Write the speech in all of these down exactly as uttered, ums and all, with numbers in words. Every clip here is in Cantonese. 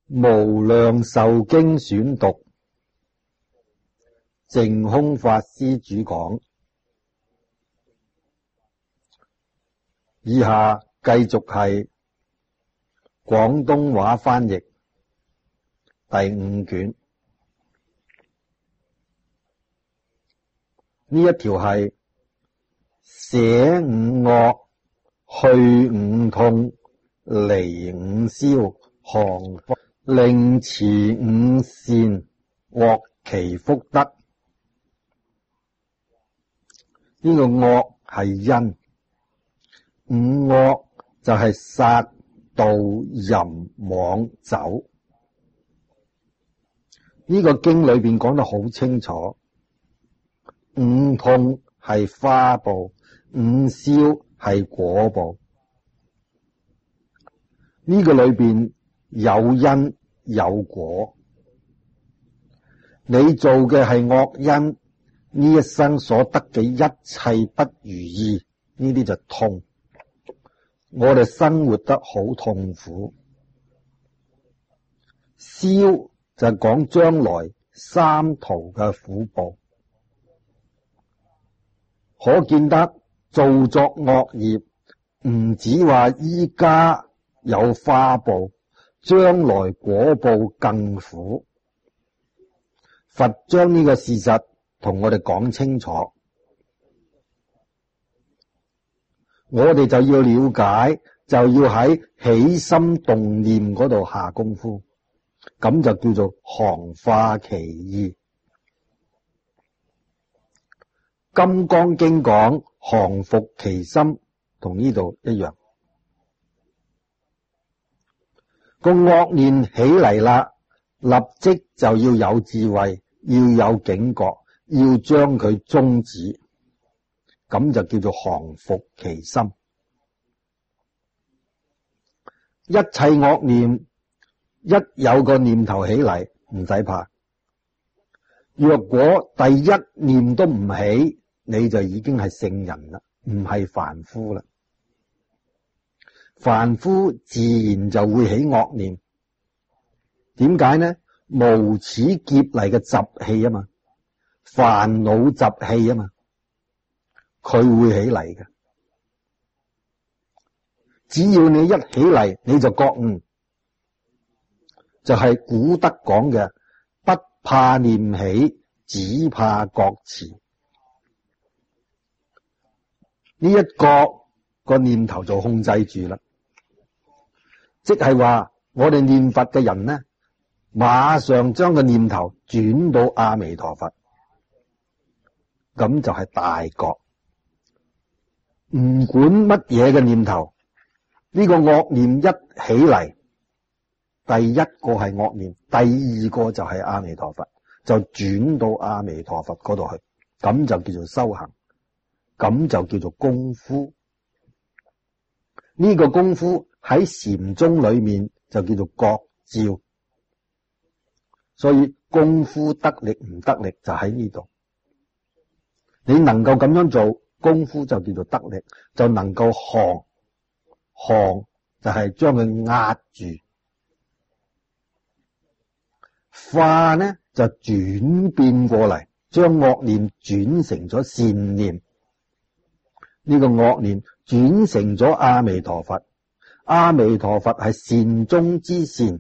無量壽經選讀，淨空法師主講。以下繼續係廣東話翻譯第五卷。呢一條係捨五惡，去五痛，離五消，降伏，令持五善，獲其福德。呢、這個惡係因，五惡就係殺、盜、淫、妄、酒。呢、這個經裏邊講得好清楚，五痛係花報，五消係果報。呢、這個裏邊有因有果，你做嘅係惡因，呢一生所得嘅一切不如意，呢啲就痛。我哋生活得好痛苦。消就係講將來三途嘅苦報，可見得做作惡業唔止話依家有花報，將來果報更苦。佛將呢個事實同我哋講清楚，我哋就要了解，就要喺起心動念嗰度下功夫，咁就叫做降化其意。金剛經講降伏其心，同呢度一樣。個惡念起嚟啦，立即就要有智慧，要有警覺，要將佢終止，咁就叫做降伏其心。一切惡念一有個念頭起嚟，唔使怕。若果第一念都唔起，你就已經係聖人啦，唔係凡夫啦。凡夫自然就會起惡念，點解呢？無始劫嚟嘅習氣啊嘛，煩惱習氣啊嘛，佢會起嚟嘅。只要你一起嚟，你就覺悟，就係、是、古德講嘅，不怕念起，只怕覺遲。呢一個個念頭就控制住啦，即係話我哋念佛嘅人呢，馬上將個念頭轉到阿彌陀佛，咁就係大覺。唔管乜嘢嘅念頭，呢個惡念一起嚟，第一個係惡念，第二個就係阿彌陀佛，就轉到阿彌陀佛嗰度去，咁就叫做修行，咁就叫做功夫。呢個功夫喺禪宗裏面就叫做覺照。所以功夫得力唔得力就喺呢度，你能夠咁樣做，功夫就叫做得力，就能夠降。降就係將佢壓住，化呢就轉變過嚟，將惡念轉成咗善念。呢個惡念轉成咗阿彌陀佛，阿彌陀佛係善中之善。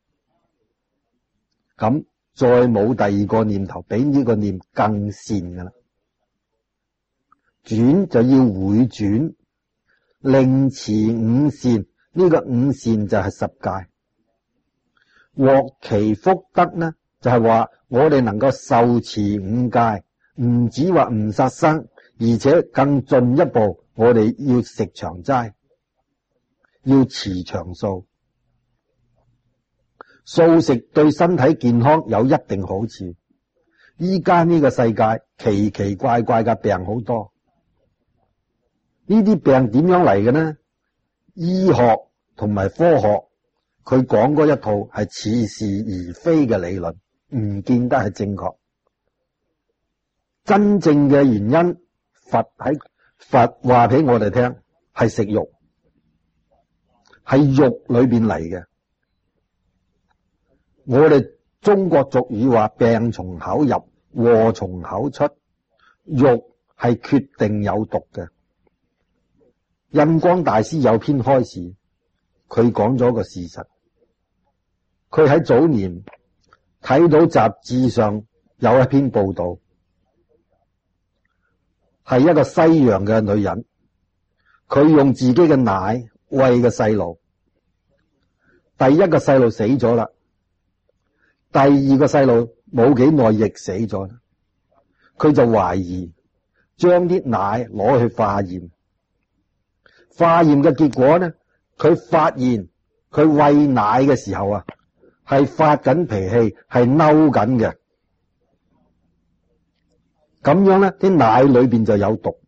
咁再冇第二個念頭比呢個念更善噶啦，轉就要回轉，令持五善，呢、這個五善就係十戒，獲其福德呢，就係、是、話我哋能夠受持五戒，唔止話唔殺生，而且更進一步，我哋要食長齋，要持長素。素食對身體健康有一定好處。依家呢個世界奇奇怪怪嘅病好多，呢啲病點樣嚟嘅呢？醫學同埋科學佢講嗰一套係似是而非嘅理論，唔見得係正確。真正嘅原因，佛喺佛話俾我哋聽，係食肉，係肉裏邊嚟嘅。 我哋中國俗語話病從口入，禍從口出，肉係決定有毒嘅。印光大師有篇開示，佢講咗個事實。佢喺早年睇到雜誌上有一篇報道，係一個西洋嘅女人，佢用自己嘅奶餵個細路，第一個細路死咗啦，第二個細路冇幾耐亦死咗，佢就懷疑將啲奶攞去化驗，化驗嘅結果呢，佢發現佢餵奶嘅時候啊，係發緊脾氣，係嬲緊嘅，咁樣呢啲奶裏邊就有毒，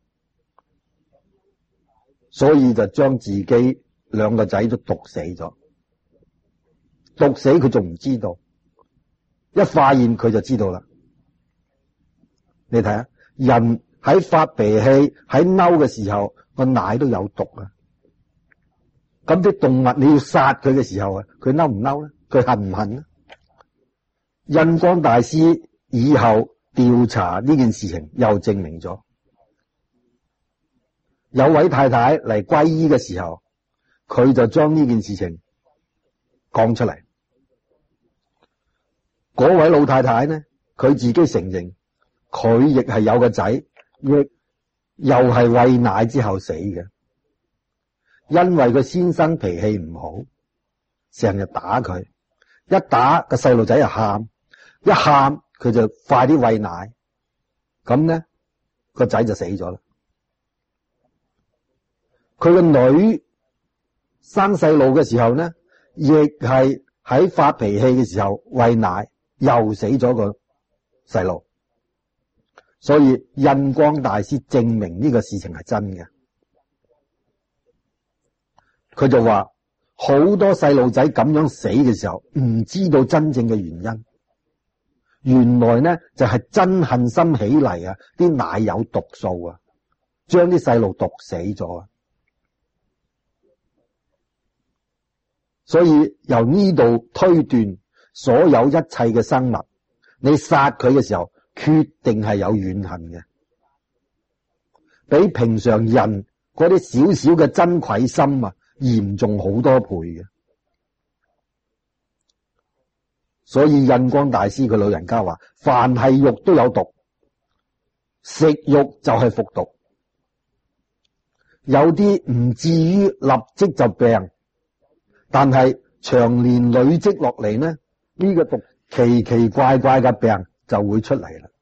所以就將自己兩個仔都毒死咗。毒死佢仲唔知道，一化驗佢就知道啦。你睇下，人喺發脾氣喺嬲嘅時候，個奶都有毒啊。咁啲動物你要殺佢嘅時候啊，佢嬲唔嬲咧？佢恨唔恨咧？印光大師以後調查呢件事情，又證明咗，有位太太嚟皈依嘅時候，佢就將呢件事情講出嚟。嗰位老太太呢，佢自己承認，佢亦係有個仔，亦又係餵奶之後死嘅，因為佢先生脾氣唔好，成日打佢，一打個細路仔就喊，一喊佢就快啲餵奶，咁呢個仔就死咗啦。佢個女生細路嘅時候呢，亦係喺發脾氣嘅時候餵奶，又死咗個細路。所以印光大師證明呢個事情係真嘅。佢就話好多細路仔咁樣死嘅時候，唔知道真正嘅原因，原來呢就係真恨心起嚟啊，啲奶有毒素啊，將啲細路毒死咗啊。所以由呢度推斷，所有一切嘅生物，你殺佢嘅時候，決定係有怨恨嘅，比平常人嗰啲少少嘅憎愧心啊，嚴重好多倍嘅。所以印光大師佢老人家話，凡係肉都有毒，食肉就係服毒。有啲唔至於立即就病，但係長年累積落嚟呢，呢個毒奇奇怪怪嘅病就會出嚟啦。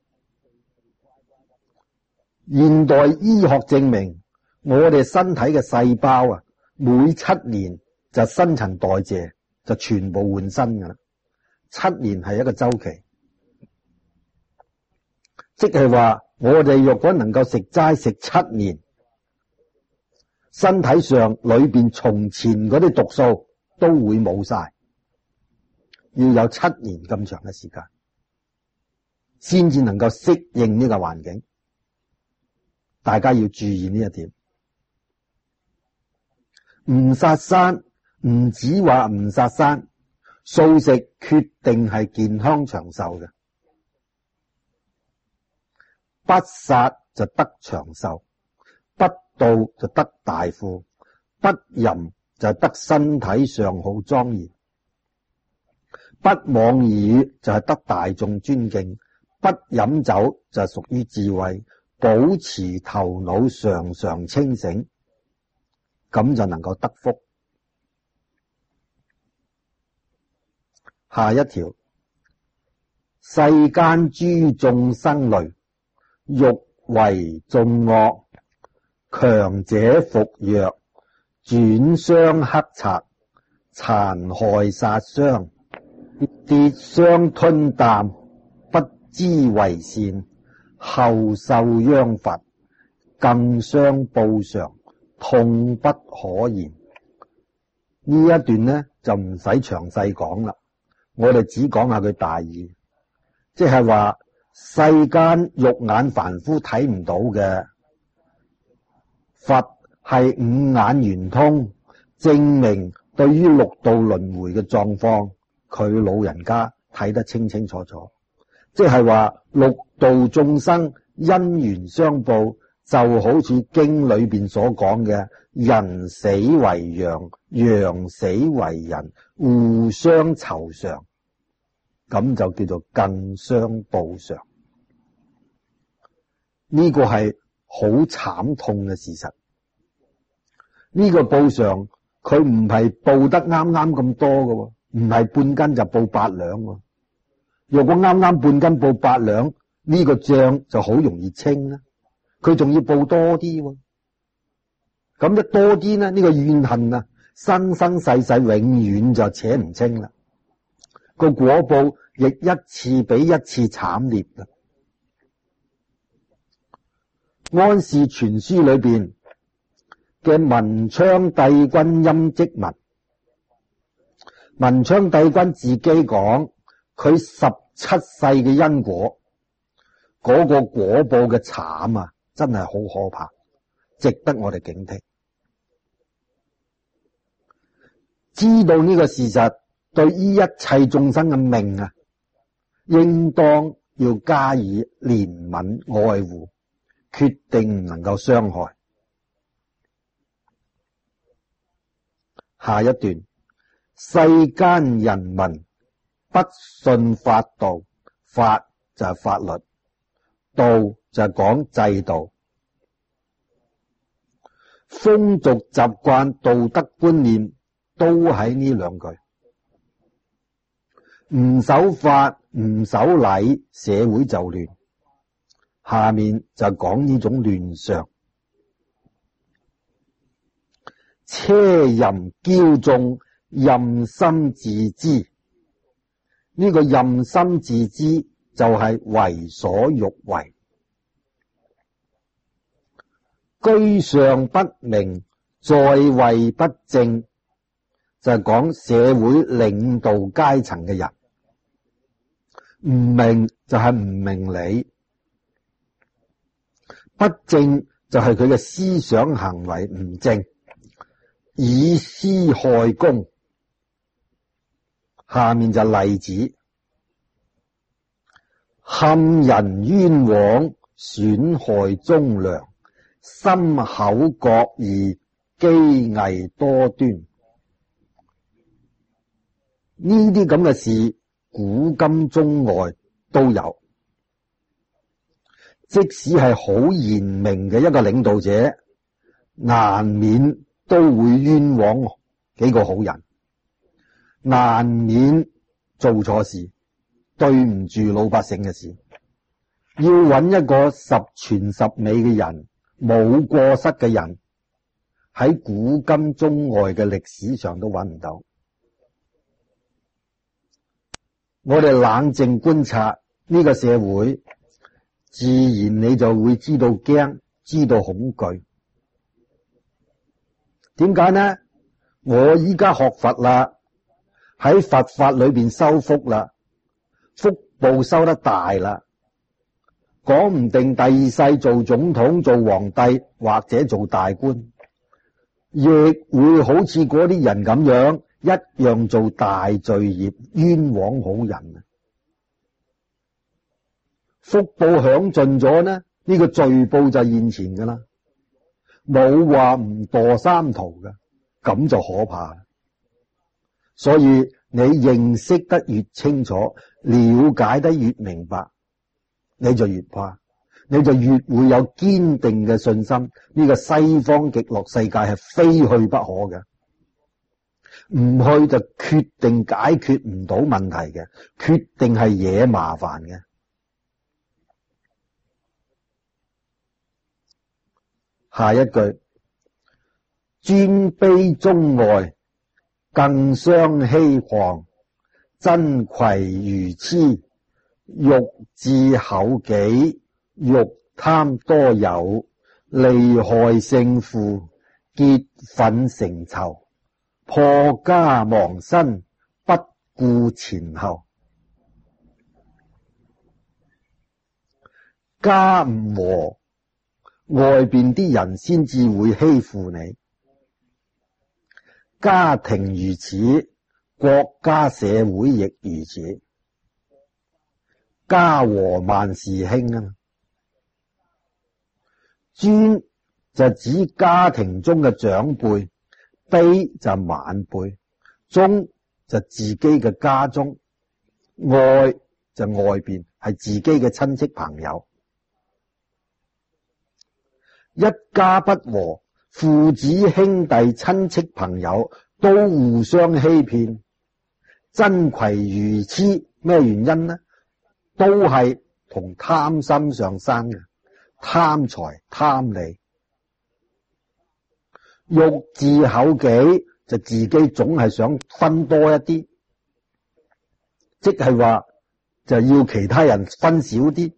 現代醫學證明，我哋身體嘅細胞啊，每七年就新陳代謝就全部換新噶啦。七年係一個周期，即係話我哋若果能夠食齋食七年，身體上裏邊從前嗰啲毒素都會冇晒，要有七年咁長嘅時間，先至能夠適應呢個環境。大家要注意呢一點。唔殺生，唔止話唔殺生，素食決定係健康長壽嘅。不殺就得長壽，不盜就得大富，不淫就得身體上好莊嚴，不妄語就係得大眾尊敬，不飲酒就係屬於智慧，保持頭腦常常清醒，咁就能夠得福。下一條，世間諸眾生類，欲為眾惡，強者服弱，轉傷克賊，殘害殺傷，跌傷吞啖，不知為善，後受殃罰，更傷報償，痛不可言。呢一段呢就唔使詳細講啦，我哋只講下佢大意，即係話世間肉眼凡夫睇唔到嘅，佛係五眼圓通，證明對於六道輪迴嘅狀況佢老人家睇得清清楚楚，即係話六道眾生因緣相報，就好似經裏邊所講嘅人死為羊，羊死為人，互相酬償，咁就叫做近相報償。呢個係好慘痛嘅事實。呢個報償佢唔係報得啱啱咁多嘅，唔係半斤就報八兩。如果啱啱半斤報八兩，呢個賬就好容易清啦。佢仲要報多啲，咁一多啲呢，呢個怨恨啊，生生世世永遠就扯唔清啦。個果報亦一次比一次慘烈啦。安氏全書裏邊嘅文昌帝君陰積文，文昌帝君自己講佢十七世嘅因果，嗰、那個果報嘅慘啊，真係好可怕，值得我哋警惕。知道呢個事實，對於一切眾生嘅命啊，應當要加以憐憫愛護，決定唔能夠傷害。下一段，世間人民不信法道，法就係法律，道就係講制度，風俗習慣、道德觀念都喺呢兩句。唔守法、唔守禮，社會就亂。下面就講呢種亂象。奢淫驕縱，任心自知。呢個任心自知就係為所欲為。居上不明，在位不正，就係講社會領導階層嘅人唔明就係唔明理，不正就係佢嘅思想行為唔正，以私害公。下面就例子，陷人冤枉，損害忠良，心口各異，機偽多端。呢啲咁嘅事，古今中外都有。即使係好賢明嘅一個領導者，難免都會冤枉幾個好人，難免做錯事，對唔住老百姓嘅事。要揾一個十全十美嘅人，冇過失嘅人，喺古今中外嘅歷史上都揾唔到。我哋冷靜觀察呢個社會，自然你就會知道驚，知道恐懼。點解呢？我依家學佛啦，喺佛法裏邊修福啦，福報修得大啦，講唔定第二世做總統、做皇帝或者做大官，亦會好似嗰啲人咁樣，一樣做大罪業，冤枉好人。福報享盡咗呢，呢個罪報就現前噶啦，冇話唔墮三途噶，咁就可怕。所以你認識得越清楚，了解得越明白，你就越怕，你就越會有堅定嘅信心，呢個西方極樂世界係非去不可嘅。唔去就決定解決唔到問題嘅，決定係惹麻煩嘅。下一句，尊卑中外，更相欺誑，真攜愚癡，欲致厚己，欲貪多有，利害勝負，結憤成仇，破家亡身，不顧前後。家唔和，外邊啲人先至會欺負你。家庭如此， 國家社會亦如此。家和萬事興啊！尊就指家庭中嘅長輩，卑就晚輩，中就自己嘅家中，外就外邊係自己嘅親戚朋友。一家不和，父子兄弟親戚朋友都互相欺騙，爭攜愚癡，咩原因呢？都係同貪心上生嘅，貪財貪利，欲自厚己，就自己總係想分多一啲，即係話就要其他人分少啲。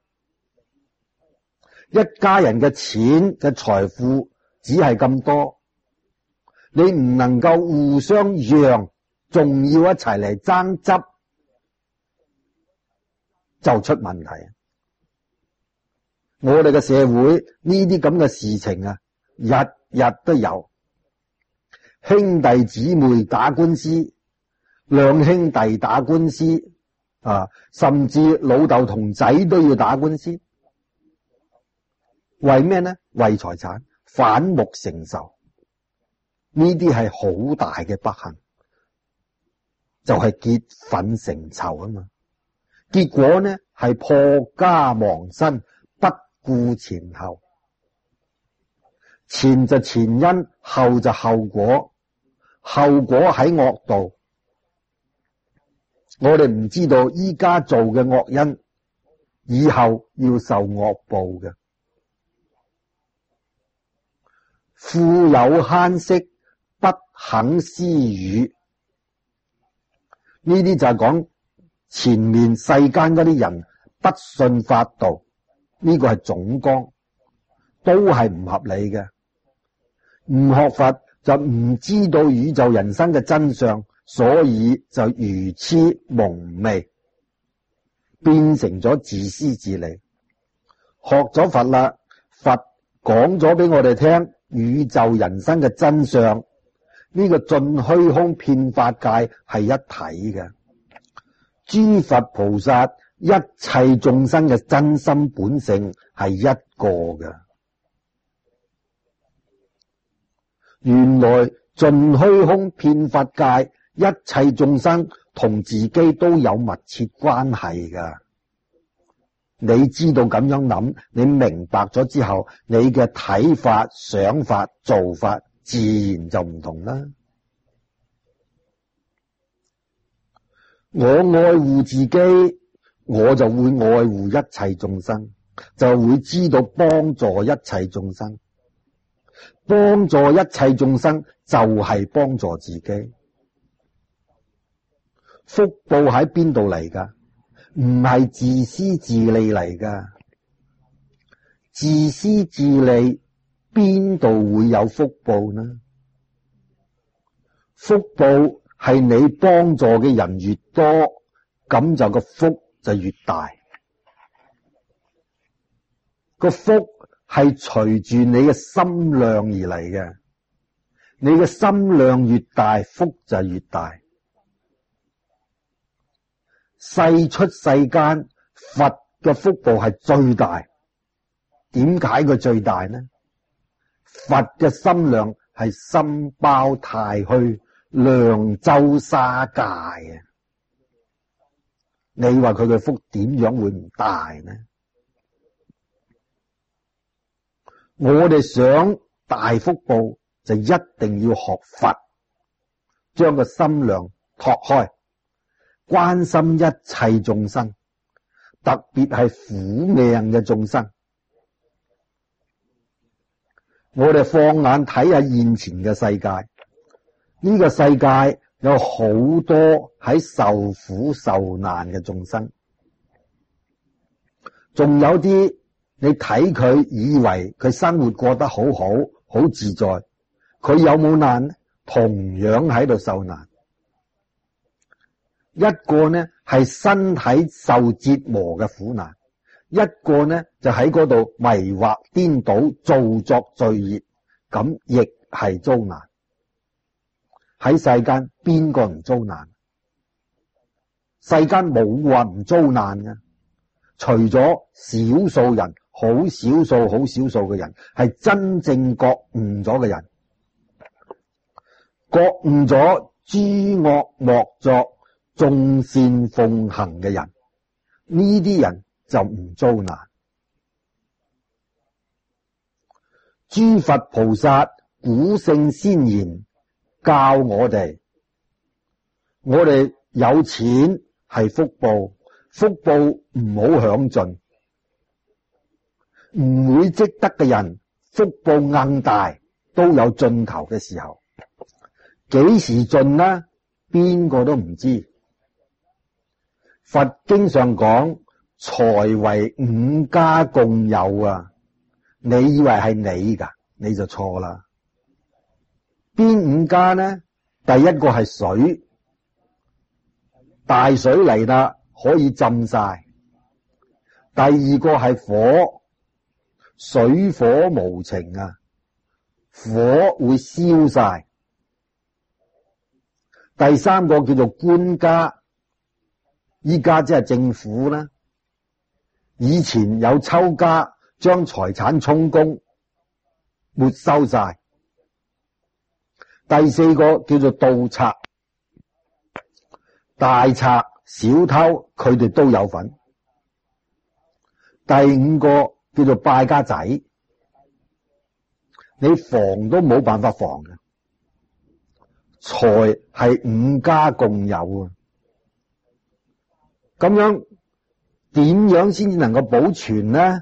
一家人嘅錢嘅財富只係咁多，你唔能夠互相讓，仲要一齊嚟爭執，就出問題。我哋嘅社會呢啲咁嘅事情啊，日日都有。兄弟姊妹打官司，兩兄弟打官司啊，甚至老豆同仔都要打官司。為咩呢？為財產，反目成仇。呢啲係好大嘅不幸，就係結憤成仇啊嘛。結果呢係破家亡身，不顧前後。前就前因，後就後果。後果喺惡道，我哋唔知道依家做嘅惡因，以後要受惡報嘅。富有慳識，不肯施予，呢啲就係講前面世間嗰啲人不信法道，呢個係總綱，都係唔合理嘅。唔學佛就唔知道宇宙人生嘅真相，所以就愚癡蒙昧，變成咗自私自利。學咗佛啦，佛講咗俾我哋聽宇宙人生嘅真相，呢個盡虛空遍法界係一體嘅。諸佛菩薩一切眾生嘅真心本性係一個嘅。原來盡虛空遍法界，一切眾生同自己都有密切關係噶。你知道咁樣諗，你明白咗之後，你嘅睇法、想法、做法自然就唔同啦。我愛護自己，我就會愛護一切眾生，就會知道幫助一切眾生。幫助一切眾生就係幫助自己。福報喺邊度嚟噶？唔係自私自利嚟噶。自私自利邊度會有福報呢？福報係你幫助嘅人越多，咁就個福就越大。個福係隨住你嘅心量而嚟嘅，你嘅心量越大，福就越大。世出世間，佛嘅福報係最大。點解佢最大呢？佛嘅心量係心包太虛，量周沙界啊！你話佢嘅福點樣會唔大呢？我哋想大福報，就一定要學佛，將個心量拓開，關心一切眾生，特別係苦命嘅眾生。我哋放眼睇下現前嘅世界，呢個世界有好多喺受苦受難嘅眾生，仲有啲你睇佢以為佢生活過得好好好自在，佢有冇難呢？同樣喺度受難。一個呢係身體受折磨嘅苦難，一個呢就喺嗰度迷惑顛倒，造作罪業，咁亦係遭難。 喺世間邊個唔遭難？世間冇話唔遭難嘅，除咗少數人，好少數好少數嘅人係真正覺悟咗嘅人，覺悟咗諸惡莫作，眾善奉行嘅人，呢啲人就唔遭難。諸佛菩薩古聖先賢教我哋，我哋有錢係福報，福報唔好享盡，唔會積德嘅人，福報硬大都有盡頭嘅時候。幾時盡呢？邊個都唔知。佛經上講，財為五家共有啊，你以為係你噶，你就錯啦。邊五家呢？第一個係水，大水嚟啦，可以浸晒。第二個係火，水火無情啊，火會燒晒。第三個叫做官家，依家即係政府啦。以前有抽家，將財產充公，沒收晒。第四個叫做盜賊，大賊小偷佢哋都有份。第五個叫做敗家仔，你防都冇辦法防嘅。財係五家共有啊，咁樣點樣先至能夠保存呢？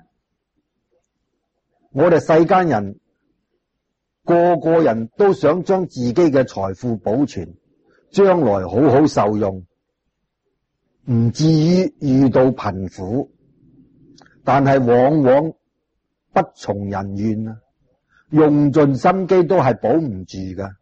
我哋世間人個個人都想將自己嘅財富保存，將來好好受用，唔至於遇到貧苦，但係往往不從人願啊，用盡心機都係保唔住㗎。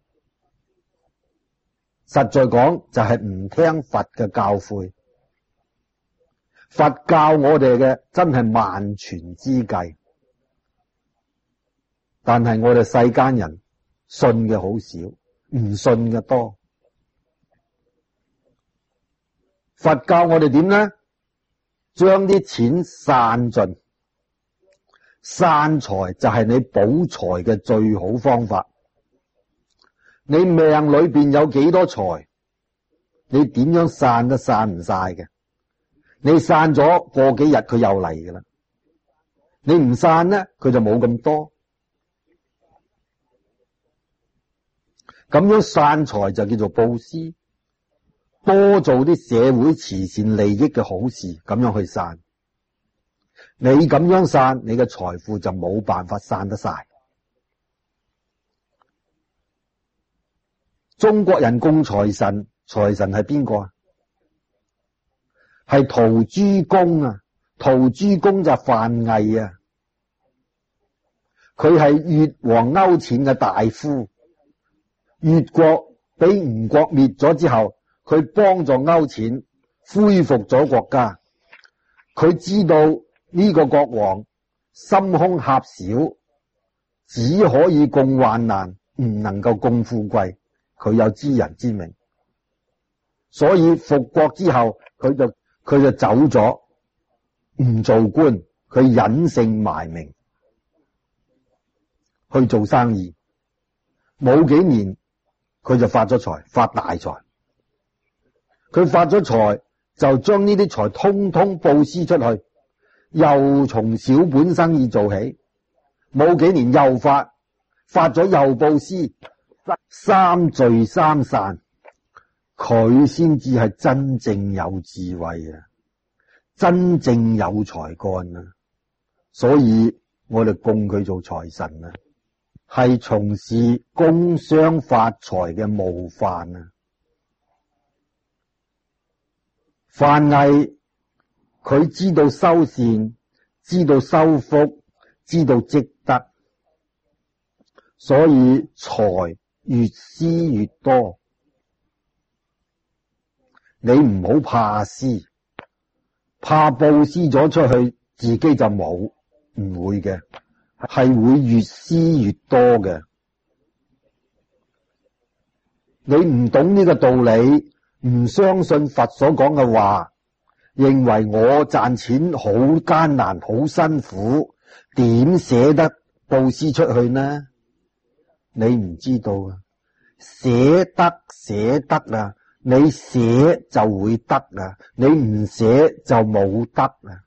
實在講就係唔聽佛嘅教誨，佛教我哋嘅真係萬全之計，但係我哋世間人信嘅好少，唔信嘅多。佛教我哋點呢？將啲錢散盡，散財就係你保財嘅最好方法。你命裏邊有幾多財，你點樣散都散唔晒嘅。你散咗過幾日佢又嚟㗎啦，你唔散呢佢就冇咁多。咁樣散財就叫做布施，多做啲社會慈善利益嘅好事，咁樣去散。你咁樣散，你嘅財富就冇辦法散得晒。中國人供財神，財神係邊個啊？係陶朱公啊！陶朱公就范毅啊，佢係越王勾踐嘅大夫。越國俾吳國滅咗之後，佢幫助勾踐恢復咗國家。佢知道呢個國王心胸狹小，只可以供患難，唔能夠供富貴。佢有知人之明，所以復國之後，佢就佢就走咗，唔做官，佢隱姓埋名去做生意。冇幾年，佢就發咗財，發大財。佢發咗財，就將呢啲財通通布施出去，又從小本生意做起。冇幾年又發，發咗又布施。三聚三散，佢先至係真正有智慧啊，真正有才幹啊，所以我哋供佢做財神啊，係從事工商發財嘅模範啊。范毅佢知道修善，知道修福，知道積德，所以財越施越多。你唔好怕施，怕布施咗出去自己就冇，唔會嘅，係會越施越多嘅。 你唔懂呢個道理，唔相信佛所講嘅話，認為我賺錢好艱難好辛苦，點捨得布施出去呢？你唔知道啊，捨得捨得啊，你捨就會得啊，你唔捨就冇得啊。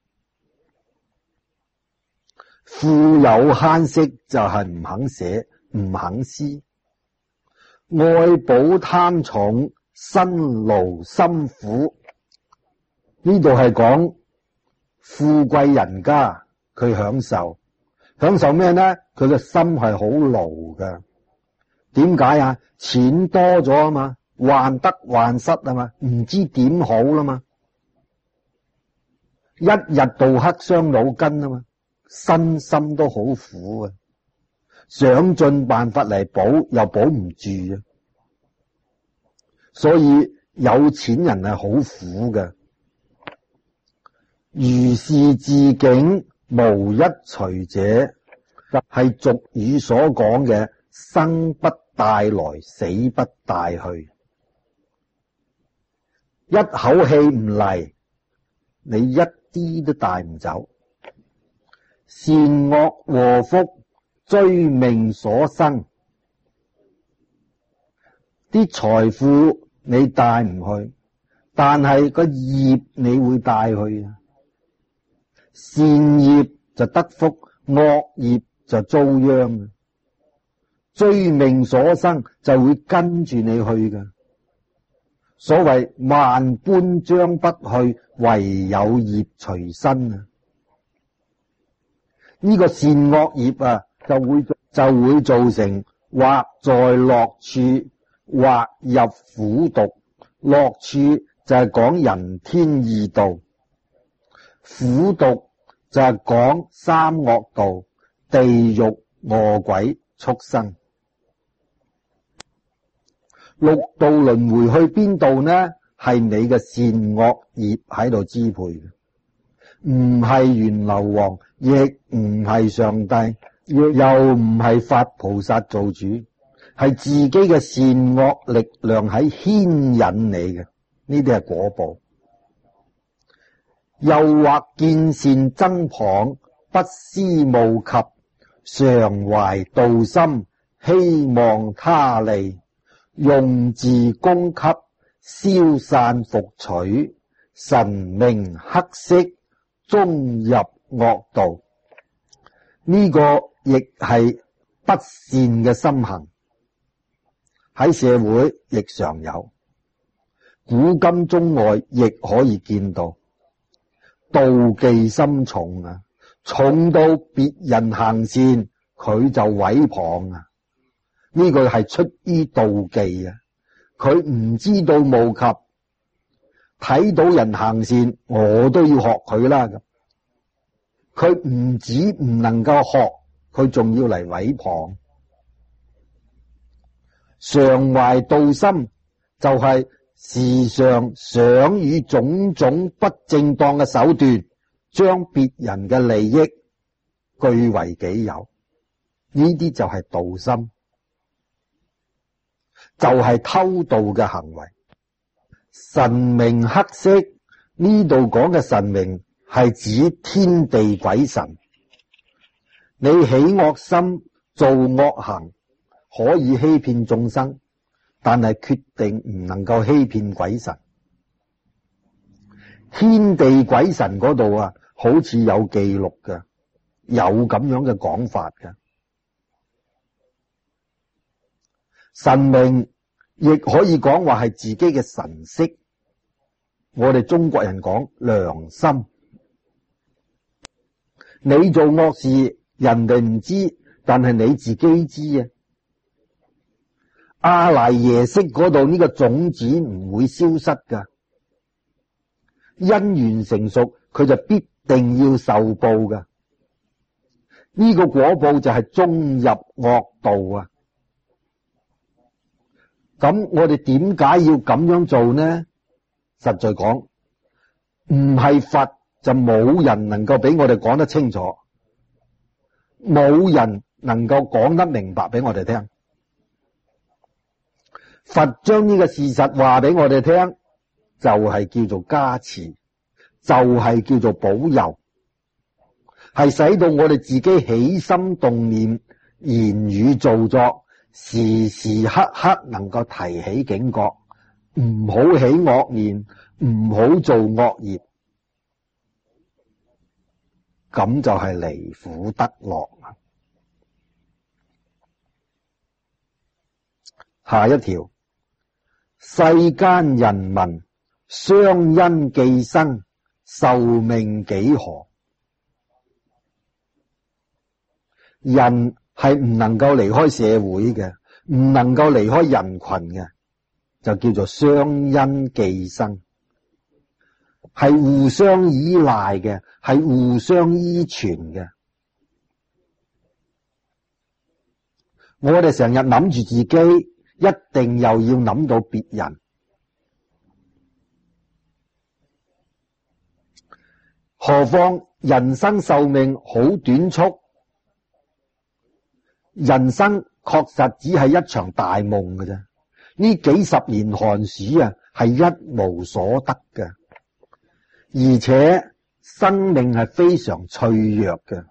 富有慳惜就係唔肯捨，唔肯施。愛寶貪重，辛勞辛苦。呢度係講富貴人家佢享受，享受咩呢？佢嘅心係好勞㗎。點解啊？錢多咗啊嘛，患得患失啊嘛，唔知點好啦嘛，一日到黑傷腦筋啊嘛，身心都好苦啊，想盡辦法嚟補又補唔住啊，所以有錢人係好苦嘅。如是自境無一隨者，係俗語所講嘅生不帶來，死不帶去。一口氣唔嚟，你一啲都帶唔走。善惡禍福追命所生，啲財富你帶唔去，但係個業你會帶去啊。善業就得福，惡業就遭殃。追命所生就會跟住你去㗎。所謂萬般將不去，唯有業隨身啊！呢個善惡業啊，就會就會造成或在樂處，或入苦毒。樂處就係講人天二道，苦毒就係講三惡道，地獄、餓鬼、畜生。六道輪迴去邊度呢？係你嘅善惡業喺度支配嘅，唔係閻羅王，亦唔係上帝，亦又唔係法菩薩做主，係自己嘅善惡力量喺牽引你嘅。呢啲係果報。又或見善增旁，不思慕及，常懷道心，希望他利，用自供給，消散復取，神明黑色，終入惡道。呢、這個亦係不善嘅心行，喺社會亦常有，古今中外亦可以見到。妒忌心重啊，重到別人行善佢就毀謗啊！呢個係出於妒忌啊！佢唔知道無及，睇到人行善，我都要學佢啦。佢唔止唔能夠學，佢仲要嚟毀謗。常懷道心就係時常想以種種不正當嘅手段，將別人嘅利益據為己有。呢啲就係道心，就係偷盜嘅行為。神明黑色，呢度講嘅神明係指天地鬼神。你起惡心做惡行，可以欺騙眾生，但係決定唔能夠欺騙鬼神。天地鬼神嗰度啊，好似有記錄嘅，有咁樣嘅講法嘅。神明亦可以講話係自己嘅神色，我哋中國人講良心。你做惡事，人哋唔知，但係你自己知啊。阿賴耶識嗰度呢個種子唔會消失噶，因緣成熟，佢就必定要受報噶。呢個果報就係終入惡道啊！咁我哋點解要咁樣做呢？實在講，唔係佛就冇人能夠俾我哋講得清楚，冇人能夠講得明白俾我哋聽。 佛將呢個事實話俾我哋聽，就係叫做加持，就係叫做保佑，係使到我哋自己起心動念、言語造作，時時刻刻能夠提起警覺，唔好起惡念，唔好做惡業，咁就係離苦得樂。下一條，世間人民相因寄生，壽命幾何？人係唔能夠離開社會嘅，唔能夠離開人群嘅，就叫做相因寄生，係互相依賴嘅，係互相依存嘅。我哋成日諗住自己，一定又要諗到別人，何況人生壽命好短促，人生確實只係一場大夢嘅啫。呢幾十年寒暑啊，係一無所得嘅，而且生命係非常脆弱嘅，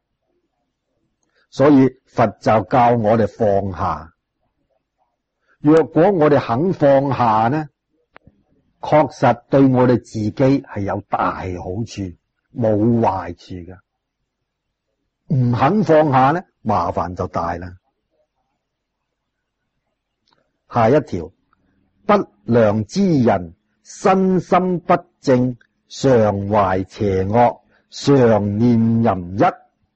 所以佛就教我哋放下。若果我哋肯放下呢，確實對我哋自己係有大好處，冇壞處嘅。唔肯放下呢，麻煩就大啦。下一條，不良之人，身心不正，常懷邪惡，常念淫逸，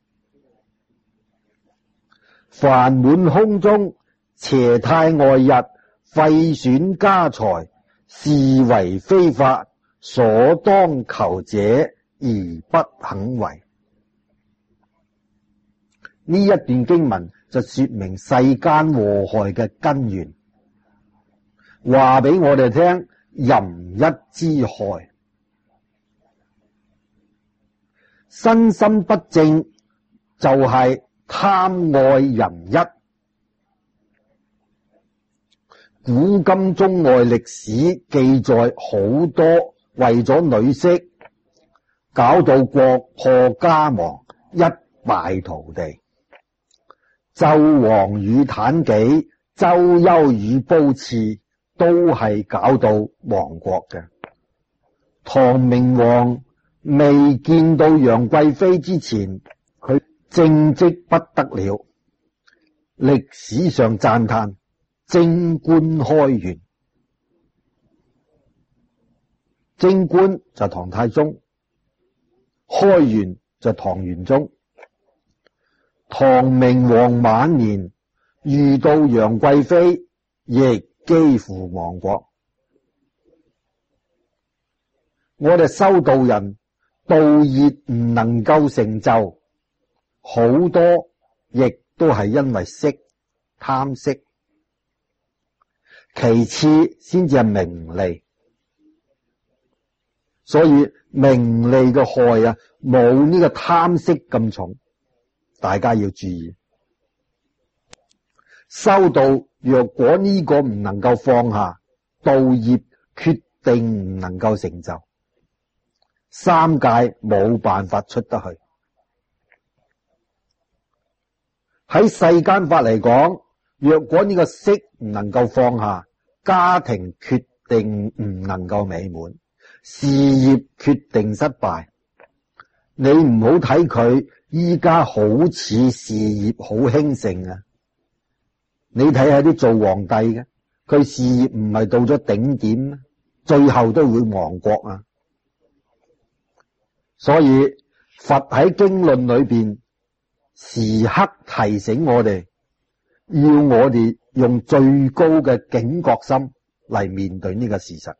凡滿空中，邪態外溢，廢損家財，是為非法，所當求者而不肯為。呢一段經文就說明世間禍害嘅根源，話俾我哋聽淫逸之害。身心不正就係貪愛淫逸。古今中外歷史記載好多為咗女色搞到國破家亡，一敗塗地。紂王與妲己、周丘與褒姒都係搞到亡國嘅。唐明皇未見到楊貴妃之前，佢政績不得了，歷史上讚嘆貞觀開元。貞觀就唐太宗，開元就唐玄宗。唐明皇晚年遇到楊貴妃，亦幾乎亡國。我哋修道人道業唔能夠成就，好多亦都係因為色，貪色。其次先至係名利，所以名利嘅害啊，冇呢個貪色咁重，大家要注意。修道若果呢個唔能夠放下，道業決定唔能夠成就，三界冇辦法出得去。喺世間法嚟講，若果呢個色唔能夠放下，家庭決定唔能夠美滿，事業決定失敗。你唔好睇佢依家好似事業好興盛啊，你睇下啲做皇帝嘅，佢事業唔係到咗頂點，最後都會亡國啊。所以佛喺經論裏邊時刻提醒我哋，要我哋用最高嘅警覺心嚟面對呢個事實。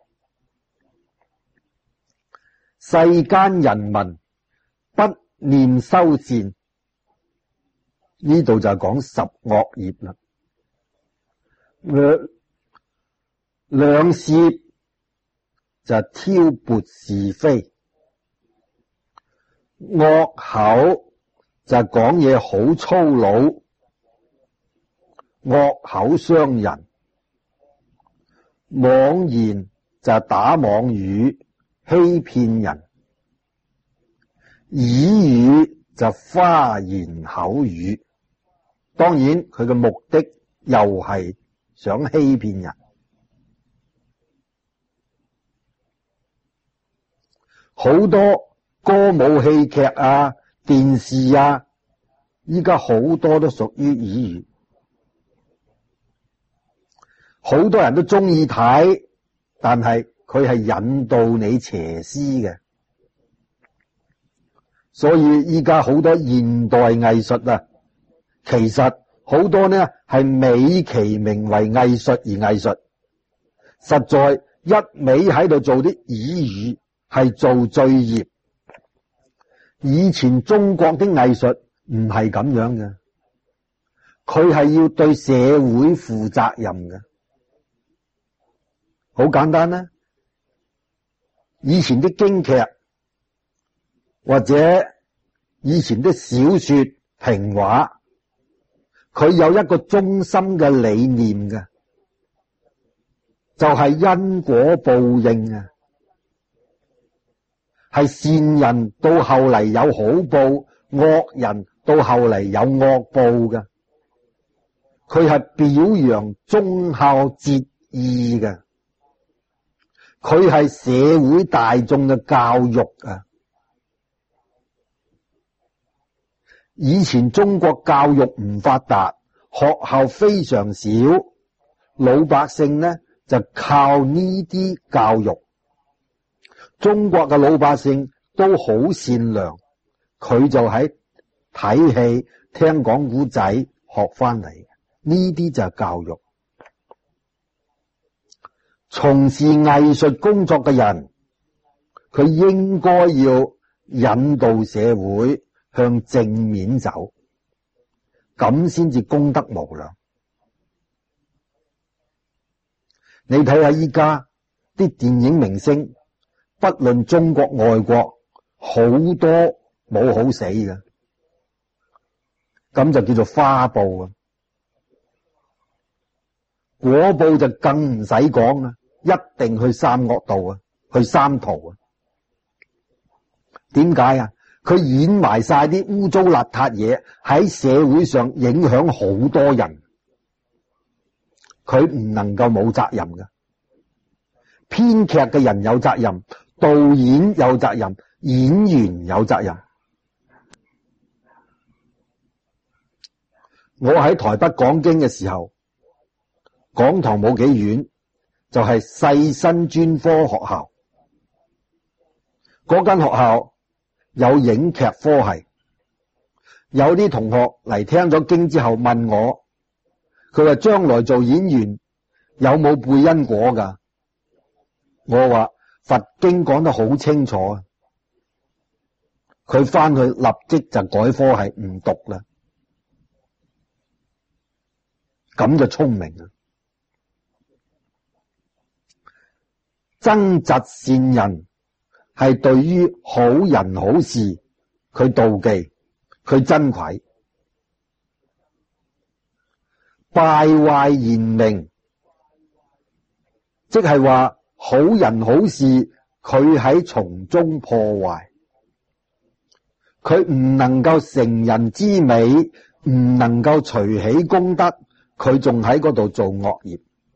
世間人民不念修善，呢度就講十惡業啦。兩兩舌就挑撥是非，惡口就講嘢好粗魯，惡口傷人， 妄言就係打妄語，欺騙人；綺語就花言巧語。當然佢嘅目的又係想欺騙人。好多歌舞戲劇啊、電視啊，依家好多都屬於綺語。好多人都中意睇，但係佢係引導你邪思嘅。所以依家好多現代藝術啊，其實好多呢係美其名為藝術而藝術，實在一味喺度做啲綺語，係做罪業。以前中國啲藝術唔係咁樣嘅，佢係要對社會負責任嘅。好簡單啦，以前啲京劇或者以前啲小說評話，佢有一個中心嘅理念嘅，就係因果報應啊，係善人到後嚟有好報，惡人到後嚟有惡報嘅。佢係表揚忠孝節義嘅，佢係社會大眾嘅教育啊。以前中國教育唔發達，學校非常少，老百姓呢就靠呢啲教育。中國嘅老百姓都好善良，佢就喺睇戲、聽講古仔學翻嚟，呢啲就係教育。從事藝術工作嘅人，佢應該要引導社會向正面走，咁先至功德無量。你睇下依家啲電影明星，不論中國外國，好多冇好死嘅，咁就叫做花報啊。果報就更唔使講啦，一定去三惡道啊，去三途啊。點解啊？佢演埋晒啲污糟邋遢嘢，喺社會上影響好多人，佢唔能夠冇責任嘅。編劇嘅人有責任，導演有責任，演員有責任。我喺台北講經嘅時候，講堂冇幾遠，就係世新專科學校。嗰間學校有影劇科系，有啲同學嚟聽咗經之後問我，佢話將來做演員有冇背因果㗎？我話佛經講得好清楚啊，佢翻去立即就改科系唔讀啦，咁就聰明啊！憎嫉善人係對於好人好事佢妒忌，佢珍愧。敗壞賢明，即係話好人好事佢喺從中破壞，佢唔能夠成人之美，唔能夠隨喜功德，佢仲喺嗰度做惡業。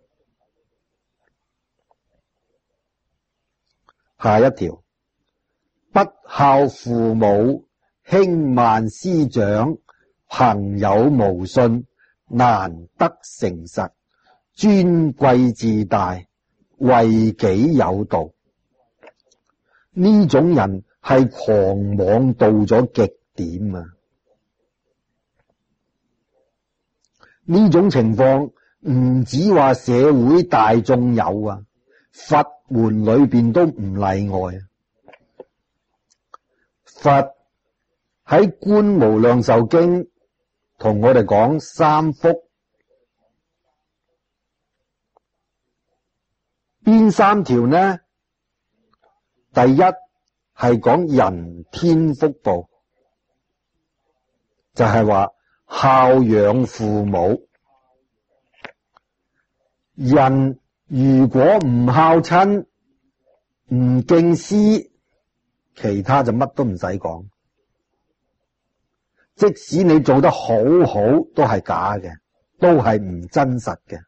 下一條，不孝父母，輕慢師長，朋友無信，難得誠實，尊貴自大，為己有道。呢種人係狂妄到咗極點啊！呢種情況唔止話社會大眾有啊，佛門裏邊都唔例外啊。佛喺《觀無量壽經》同我哋講三福，邊三條呢？第一係講人天福報，就係話孝養父母。人如果唔孝親，唔敬師，其他就乜都唔使講。即使你做得好好，都係假嘅，都係唔真實嘅，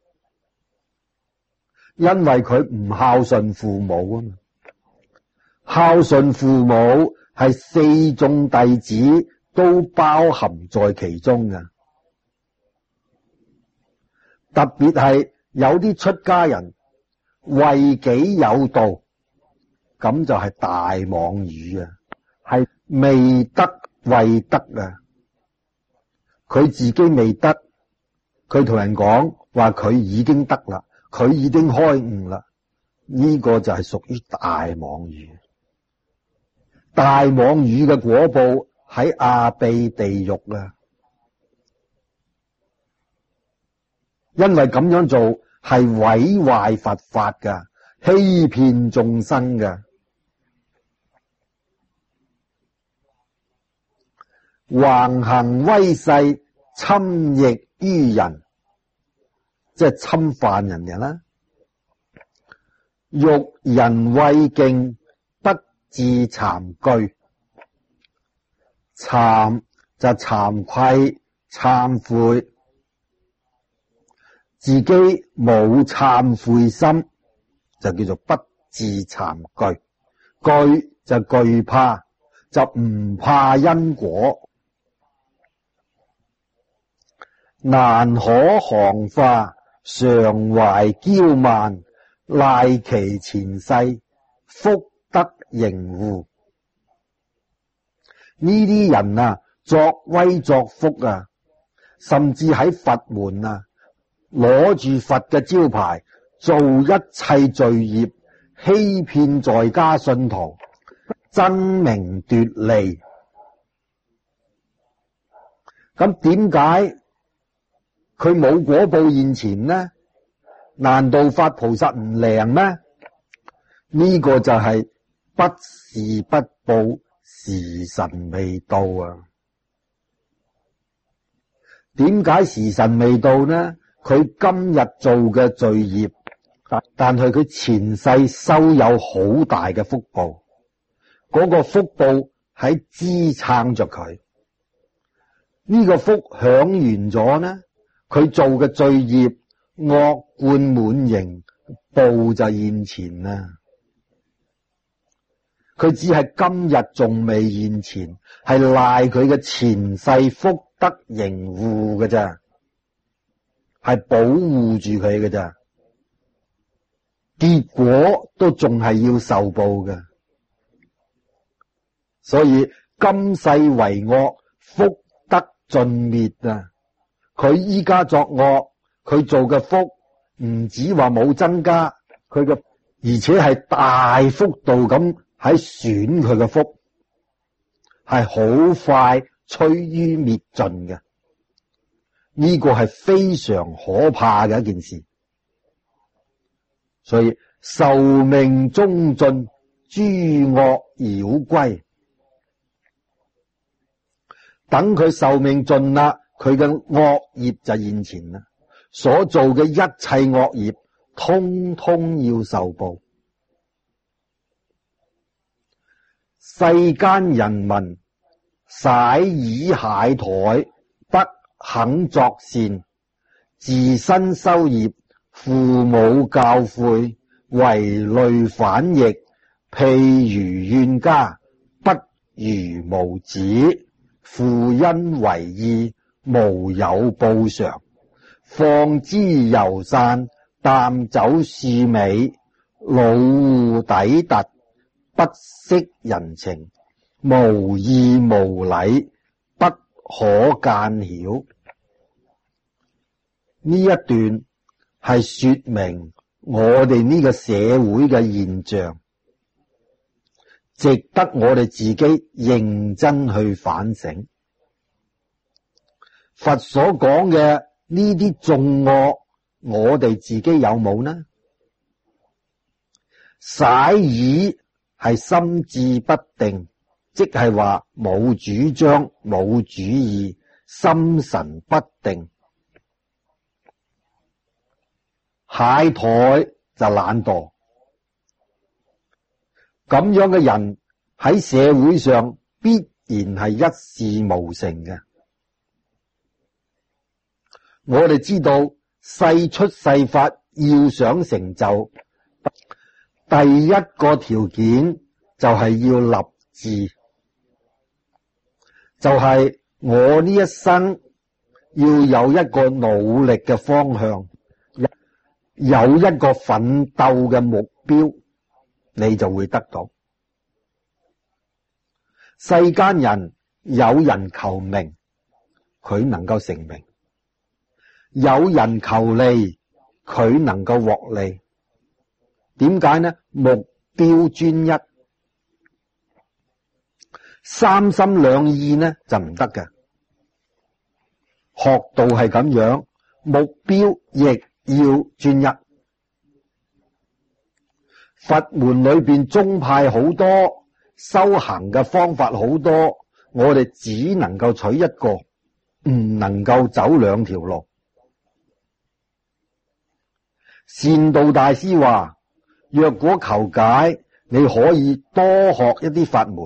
因為佢唔孝順父母啊嘛。孝順父母係四眾弟子都包含在其中嘅，特別係有啲出家人為己有道，咁就係大妄語啊，係未得為得啊。佢自己未得，佢同人講話佢已經得啦，佢已經開悟啦，呢個就係屬於大妄語。大妄語嘅果報喺阿鼻地獄啊，因為咁樣做係毀壞佛法噶，欺騙眾生噶。橫行威勢，侵逆於人，即係侵犯人哋啦。欲人畏敬，不自慚懼。慚就慚愧、懺悔，自己冇懺悔心，就叫做不自慚懼。懼就懼怕，就唔怕因果。難可降化，常懷驕慢，賴其前世，福德盈護。呢啲人啊，作威作福啊，甚至喺佛門啊，攞住佛嘅招牌，做一切罪業，欺騙在家信徒，爭名奪利。咁點解佢冇果報現前呢？難道法菩薩唔靈咩？呢個就係不是不報，時辰未到啊！點解時辰未到呢？佢今日做嘅罪業，但係佢前世收有好大嘅福報，嗰個福報喺支撐着佢。呢個福享完咗呢，佢做嘅罪業惡貫滿盈，報就現前啦。佢只係今日仲未現前，係賴佢嘅前世福德盈護嘅咋，係保護住佢嘅咋，結果都仲係要受報嘅。所以今世為惡，福德盡滅啊！佢依家作惡，佢做嘅福唔止話冇增加，佢嘅而且係大幅度咁喺損佢嘅福，係好快趨於滅盡嘅。呢個係非常可怕嘅一件事。所以壽命終盡，諸惡擾歸。等佢壽命盡啦，佢嘅惡業就現前啦，所做嘅一切惡業通通要受報。世間人民徙倚懈怠，不肯作善，自身修業，父母教誨，為累反逆，譬如怨家，不如無子，父恩為義，無有報償，放之猶散，淡酒肆美，老護抵突，不識人情，無義無禮，不可間曉。呢一段係說明我哋呢個社會嘅現象，值得我哋自己認真去反省。佛所講嘅呢啲眾惡，我哋自己有冇呢？徙倚係心智不定，即係話冇主張、冇主意，心神不定。 懈怠就懶惰。咁樣嘅人喺社會上必然係一事無成嘅。我哋知道世出世法要想成就，第一個條件就係要立志，就係我呢一生要有一個努力嘅方向，有一個奮鬥嘅目標，你就會得到。世間人有人求名，佢能夠成名；有人求利，佢能夠獲利。點解呢？目標專一，三心兩意呢就唔得嘅。學道係咁樣，目標亦要專一。佛門裏邊宗派好多，修行嘅方法好多，我哋只能夠取一個，唔能夠走兩條路。善導大師話，若果求解，你可以多學一啲法門。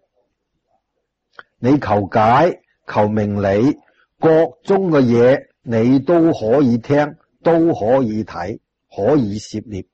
你求解、求明理，各種嘅嘢你都可以聽，都可以睇，可以涉獵。